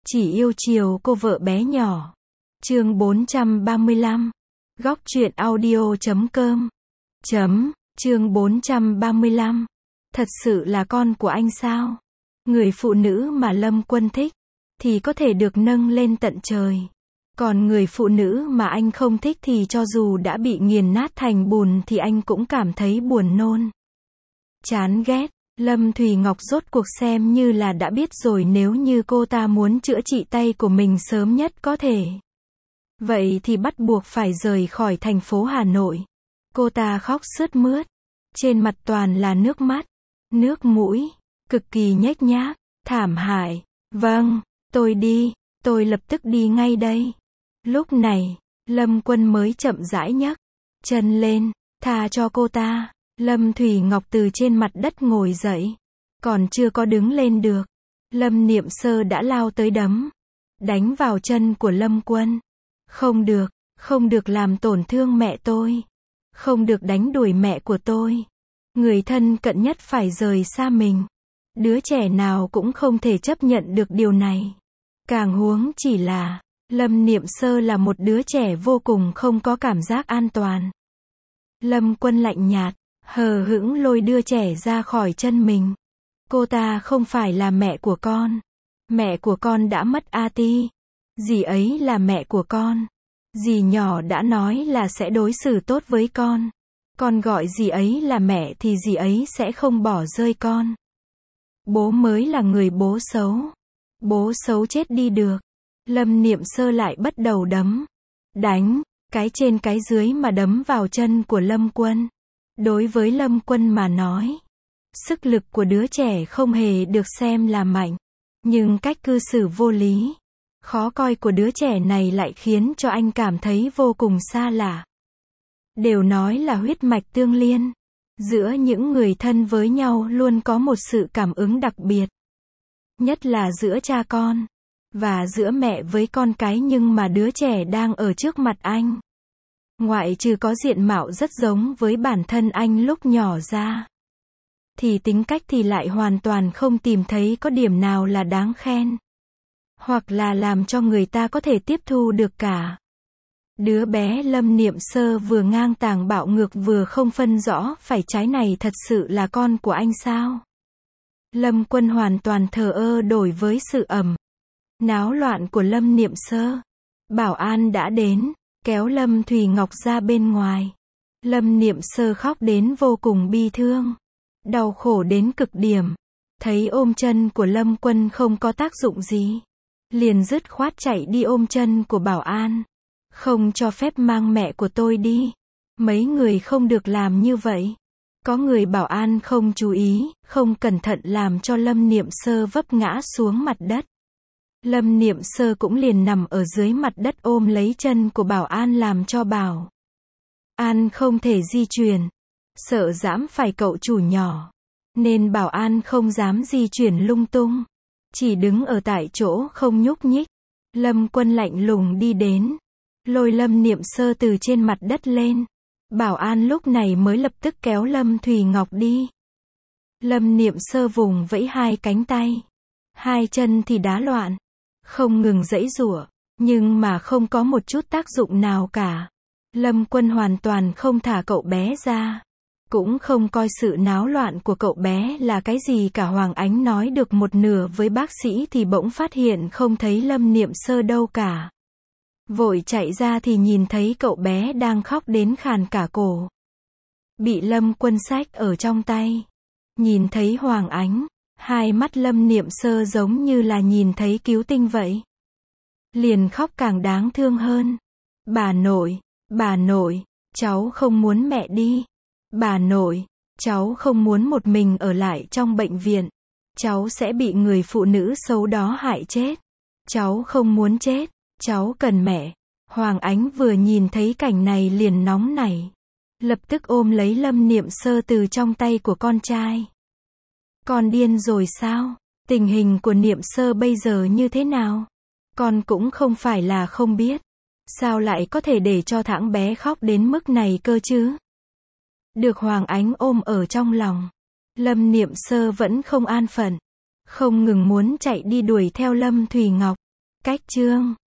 Chỉ yêu chiều cô vợ bé nhỏ. Chương 435. Góc truyện audio.com. Chương 435. Thật sự là con của anh sao? Người phụ nữ mà Lâm Quân thích thì có thể được nâng lên tận trời. Còn người phụ nữ mà anh không thích thì cho dù đã bị nghiền nát thành bùn thì anh cũng cảm thấy buồn nôn. Chán ghét. Lâm Thùy Ngọc rốt cuộc xem như là đã biết rồi, nếu như cô ta muốn chữa trị tay của mình sớm nhất có thể, vậy thì bắt buộc phải rời khỏi thành phố Hà Nội. Cô ta khóc sướt mướt, trên mặt toàn là nước mắt, nước mũi, cực kỳ nhếch nhác, thảm hại. Vâng, tôi đi, tôi lập tức đi ngay đây. Lúc này, Lâm Quân mới chậm rãi nhấc chân lên, tha cho cô ta. Lâm Thùy Ngọc từ trên mặt đất ngồi dậy, còn chưa có đứng lên được, Lâm Niệm Sơ đã lao tới đấm, đánh vào chân của Lâm Quân. Không được làm tổn thương mẹ tôi, không được đánh đuổi mẹ của tôi. Người thân cận nhất phải rời xa mình. Đứa trẻ nào cũng không thể chấp nhận được điều này. Càng huống chỉ là, Lâm Niệm Sơ là một đứa trẻ vô cùng không có cảm giác an toàn. Lâm Quân lạnh nhạt, hờ hững lôi đưa trẻ ra khỏi chân mình. Cô ta không phải là mẹ của con. Mẹ của con đã mất a ti. Dì ấy là mẹ của con. Dì nhỏ đã nói là sẽ đối xử tốt với con. Con gọi dì ấy là mẹ thì dì ấy sẽ không bỏ rơi con. Bố mới là người bố xấu. Bố xấu chết đi được. Lâm Niệm Sơ lại bắt đầu đấm, đánh, cái trên cái dưới mà đấm vào chân của Lâm Quân. Đối với Lâm Quân mà nói, sức lực của đứa trẻ không hề được xem là mạnh, nhưng cách cư xử vô lý, khó coi của đứa trẻ này lại khiến cho anh cảm thấy vô cùng xa lạ. Đều nói là huyết mạch tương liên, giữa những người thân với nhau luôn có một sự cảm ứng đặc biệt, nhất là giữa cha con, và giữa mẹ với con cái, nhưng mà đứa trẻ đang ở trước mặt anh, ngoại trừ có diện mạo rất giống với bản thân anh lúc nhỏ ra, thì tính cách thì lại hoàn toàn không tìm thấy có điểm nào là đáng khen, hoặc là làm cho người ta có thể tiếp thu được cả. Đứa bé Lâm Niệm Sơ vừa ngang tàng bạo ngược vừa không phân rõ phải trái, này thật sự là con của anh sao? Lâm Quân hoàn toàn thờ ơ đối với sự náo loạn của Lâm Niệm Sơ. Bảo an đã đến, kéo Lâm Thùy Ngọc ra bên ngoài. Lâm Niệm Sơ khóc đến vô cùng bi thương, đau khổ đến cực điểm. Thấy ôm chân của Lâm Quân không có tác dụng gì, liền dứt khoát chạy đi ôm chân của bảo an. Không cho phép mang mẹ của tôi đi. Mấy người không được làm như vậy. Có người bảo an không chú ý, không cẩn thận làm cho Lâm Niệm Sơ vấp ngã xuống mặt đất. Lâm Niệm Sơ cũng liền nằm ở dưới mặt đất ôm lấy chân của bảo an, làm cho bảo an không thể di chuyển. Sợ giẫm phải cậu chủ nhỏ, nên bảo an không dám di chuyển lung tung, chỉ đứng ở tại chỗ không nhúc nhích. Lâm Quân lạnh lùng đi đến, lôi Lâm Niệm Sơ từ trên mặt đất lên. Bảo an lúc này mới lập tức kéo Lâm Thùy Ngọc đi. Lâm Niệm Sơ vùng vẫy hai cánh tay, hai chân thì đá loạn, không ngừng giãy giụa, nhưng mà không có một chút tác dụng nào cả. Lâm Quân hoàn toàn không thả cậu bé ra, cũng không coi sự náo loạn của cậu bé là cái gì cả. Hoàng Ánh nói được một nửa với bác sĩ thì bỗng phát hiện không thấy Lâm Niệm Sơ đâu cả. Vội chạy ra thì nhìn thấy cậu bé đang khóc đến khàn cả cổ, bị Lâm Quân xách ở trong tay. Nhìn thấy Hoàng Ánh, hai mắt Lâm Niệm Sơ giống như là nhìn thấy cứu tinh vậy, liền khóc càng đáng thương hơn. Bà nội, cháu không muốn mẹ đi. Bà nội, cháu không muốn một mình ở lại trong bệnh viện. Cháu sẽ bị người phụ nữ xấu đó hại chết. Cháu không muốn chết, cháu cần mẹ. Hoàng Ánh vừa nhìn thấy cảnh này liền nóng nảy, lập tức ôm lấy Lâm Niệm Sơ từ trong tay của con trai. Con điên rồi sao? Tình hình của Niệm Sơ bây giờ như thế nào? Con cũng không phải là không biết. Sao lại có thể để cho thằng bé khóc đến mức này cơ chứ? Được Hoàng Ánh ôm ở trong lòng, Lâm Niệm Sơ vẫn không an phận, không ngừng muốn chạy đi đuổi theo Lâm Thùy Ngọc. Cách chương